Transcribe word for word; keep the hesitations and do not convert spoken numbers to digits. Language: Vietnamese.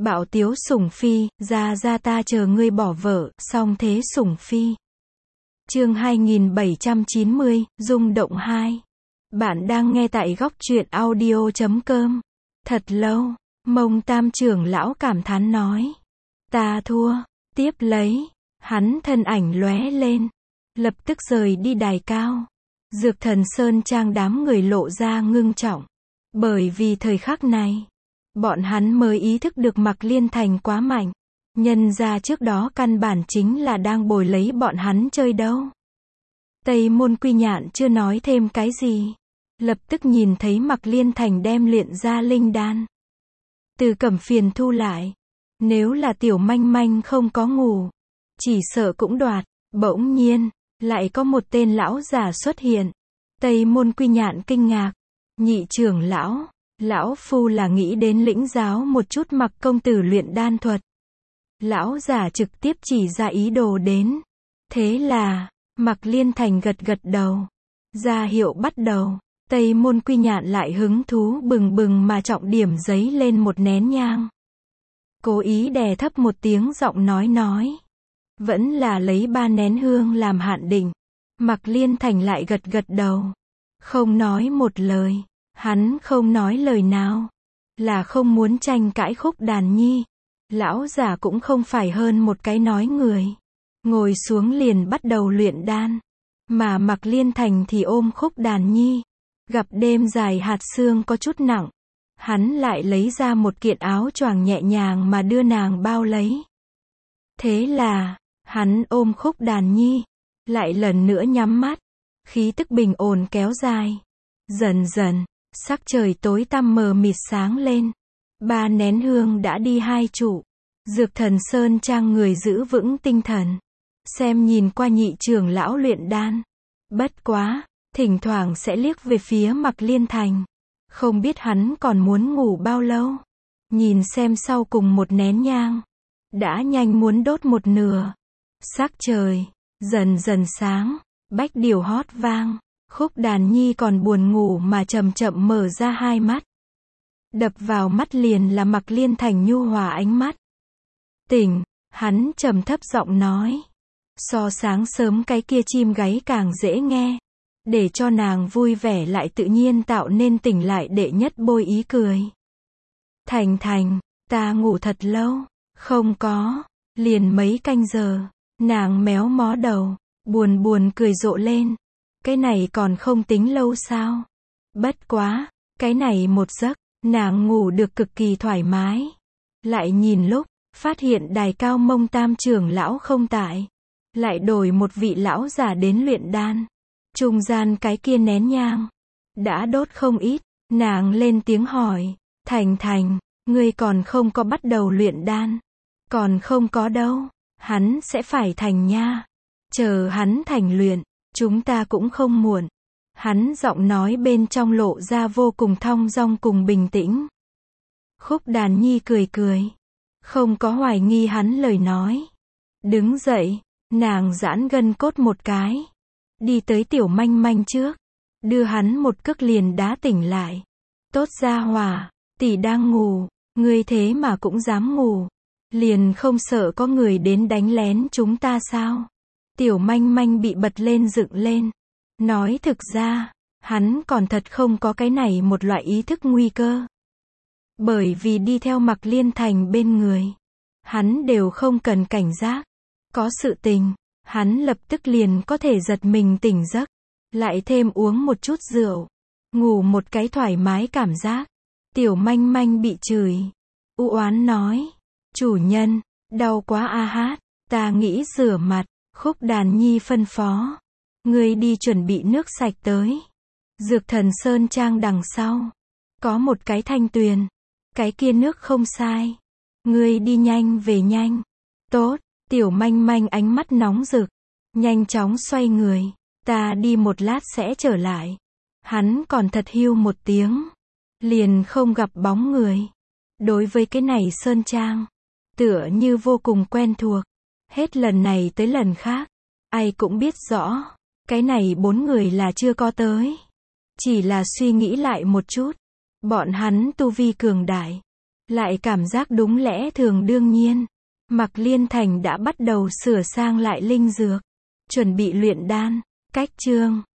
Bạo tiếu sủng phi, ra ra ta chờ ngươi bỏ vợ, song thế sủng phi. Chương hai nghìn bảy trăm chín mươi, rung động hai. Bạn đang nghe tại góc truyện audio chấm com. Thật lâu, Mông Tam trưởng lão cảm thán nói. Ta thua. Tiếp lấy, hắn thân ảnh lóe lên, lập tức rời đi đài cao. Dược Thần Sơn Trang đám người lộ ra ngưng trọng. Bởi vì thời khắc này, bọn hắn mới ý thức được Mạc Liên Thành quá mạnh. Nhân ra trước đó căn bản chính là đang bồi lấy bọn hắn chơi đâu. Tây Môn Quy Nhạn chưa nói thêm cái gì. Lập tức nhìn thấy Mạc Liên Thành đem luyện ra linh đan. Từ Cẩm Phiền thu lại. Nếu là tiểu manh manh không có ngủ, chỉ sợ cũng đoạt. Bỗng nhiên, lại có một tên lão giả xuất hiện. Tây Môn Quy Nhạn kinh ngạc. Nhị trưởng lão, lão phu là nghĩ đến lĩnh giáo một chút Mạc công tử luyện đan thuật. Lão giả trực tiếp chỉ ra ý đồ đến. Thế là, Mạc Liên Thành gật gật đầu. Ra hiệu bắt đầu. Tây Môn Quy Nhạn lại hứng thú bừng bừng mà trọng điểm giấy lên một nén nhang. Cố ý đè thấp một tiếng giọng nói nói. Vẫn là lấy ba nén hương làm hạn định. Mạc Liên Thành lại gật gật đầu. Không nói một lời. Hắn không nói lời nào. Là không muốn tranh cãi Khúc Đàn Nhi. Lão giả cũng không phải hơn một cái nói người. Ngồi xuống liền bắt đầu luyện đan. Mà Mạc Liên Thành thì ôm Khúc Đàn Nhi. Gặp đêm dài hạt sương có chút nặng. Hắn lại lấy ra một kiện áo choàng nhẹ nhàng mà đưa nàng bao lấy. Thế là, hắn ôm Khúc Đàn Nhi. Lại lần nữa nhắm mắt. Khí tức bình ổn kéo dài. Dần dần, sắc trời tối tăm mờ mịt sáng lên. Ba nén hương đã đi hai trụ. Dược Thần Sơn Trang người giữ vững tinh thần. Xem nhìn qua nhị trưởng lão luyện đan. Bất quá, thỉnh thoảng sẽ liếc về phía Mạc Liên Thành. Không biết hắn còn muốn ngủ bao lâu. Nhìn xem sau cùng một nén nhang. Đã nhanh muốn đốt một nửa. Sắc trời, dần dần sáng. Bách điều hót vang. Khúc Đàn Nhi còn buồn ngủ mà chậm chậm mở ra hai mắt. Đập vào mắt liền là Mạc Liên Thành nhu hòa ánh mắt. Tỉnh, hắn trầm thấp giọng nói. So sáng sớm cái kia chim gáy càng dễ nghe. Để cho nàng vui vẻ lại tự nhiên tạo nên tỉnh lại đệ nhất bôi ý cười. Thành Thành, ta ngủ thật lâu. Không có, liền mấy canh giờ. Nàng méo mó đầu, buồn buồn cười rộ lên. Cái này còn không tính lâu sao? Bất quá, cái này một giấc, nàng ngủ được cực kỳ thoải mái. Lại nhìn lúc, phát hiện đài cao Mông Tam trưởng lão không tại. Lại đổi một vị lão giả đến luyện đan. Trung gian cái kia nén nhang. Đã đốt không ít. Nàng lên tiếng hỏi. Thành Thành, ngươi còn không có bắt đầu luyện đan. Còn không có đâu. Hắn sẽ phải thành nha. Chờ hắn thành luyện. Chúng ta cũng không muộn. Hắn giọng nói bên trong lộ ra vô cùng thong dong cùng bình tĩnh. Khúc Đàn Nhi cười cười. Không có hoài nghi hắn lời nói. Đứng dậy, nàng giãn gân cốt một cái. Đi tới tiểu manh manh trước. Đưa hắn một cước liền đá tỉnh lại. Tốt gia hỏa, tỷ đang ngủ. Ngươi thế mà cũng dám ngủ. Liền không sợ có người đến đánh lén chúng ta sao? Tiểu manh manh bị bật lên dựng lên. Nói thực ra, hắn còn thật không có cái này một loại ý thức nguy cơ. Bởi vì đi theo Mạc Liên Thành bên người. Hắn đều không cần cảnh giác. Có sự tình, hắn lập tức liền có thể giật mình tỉnh giấc. Lại thêm uống một chút rượu. Ngủ một cái thoải mái cảm giác. Tiểu manh manh bị chửi. U oán nói. Chủ nhân, đau quá a hát. Ta nghĩ rửa mặt. Khúc Đàn Nhi phân phó. Ngươi đi chuẩn bị nước sạch tới. Dược Thần Sơn Trang đằng sau. Có một cái thanh tuyền. Cái kia nước không sai. Ngươi đi nhanh về nhanh. Tốt, tiểu manh manh ánh mắt nóng rực. Nhanh chóng xoay người. Ta đi một lát sẽ trở lại. Hắn còn thật hiu một tiếng. Liền không gặp bóng người. Đối với cái này Sơn Trang. Tựa như vô cùng quen thuộc. Hết lần này tới lần khác. Ai cũng biết rõ. Cái này bốn người là chưa có tới. Chỉ là suy nghĩ lại một chút. Bọn hắn tu vi cường đại. lại cảm giác đúng lẽ thường đương nhiên. Mạc Liên Thành đã bắt đầu sửa sang lại linh dược, chuẩn bị luyện đan. Cách chương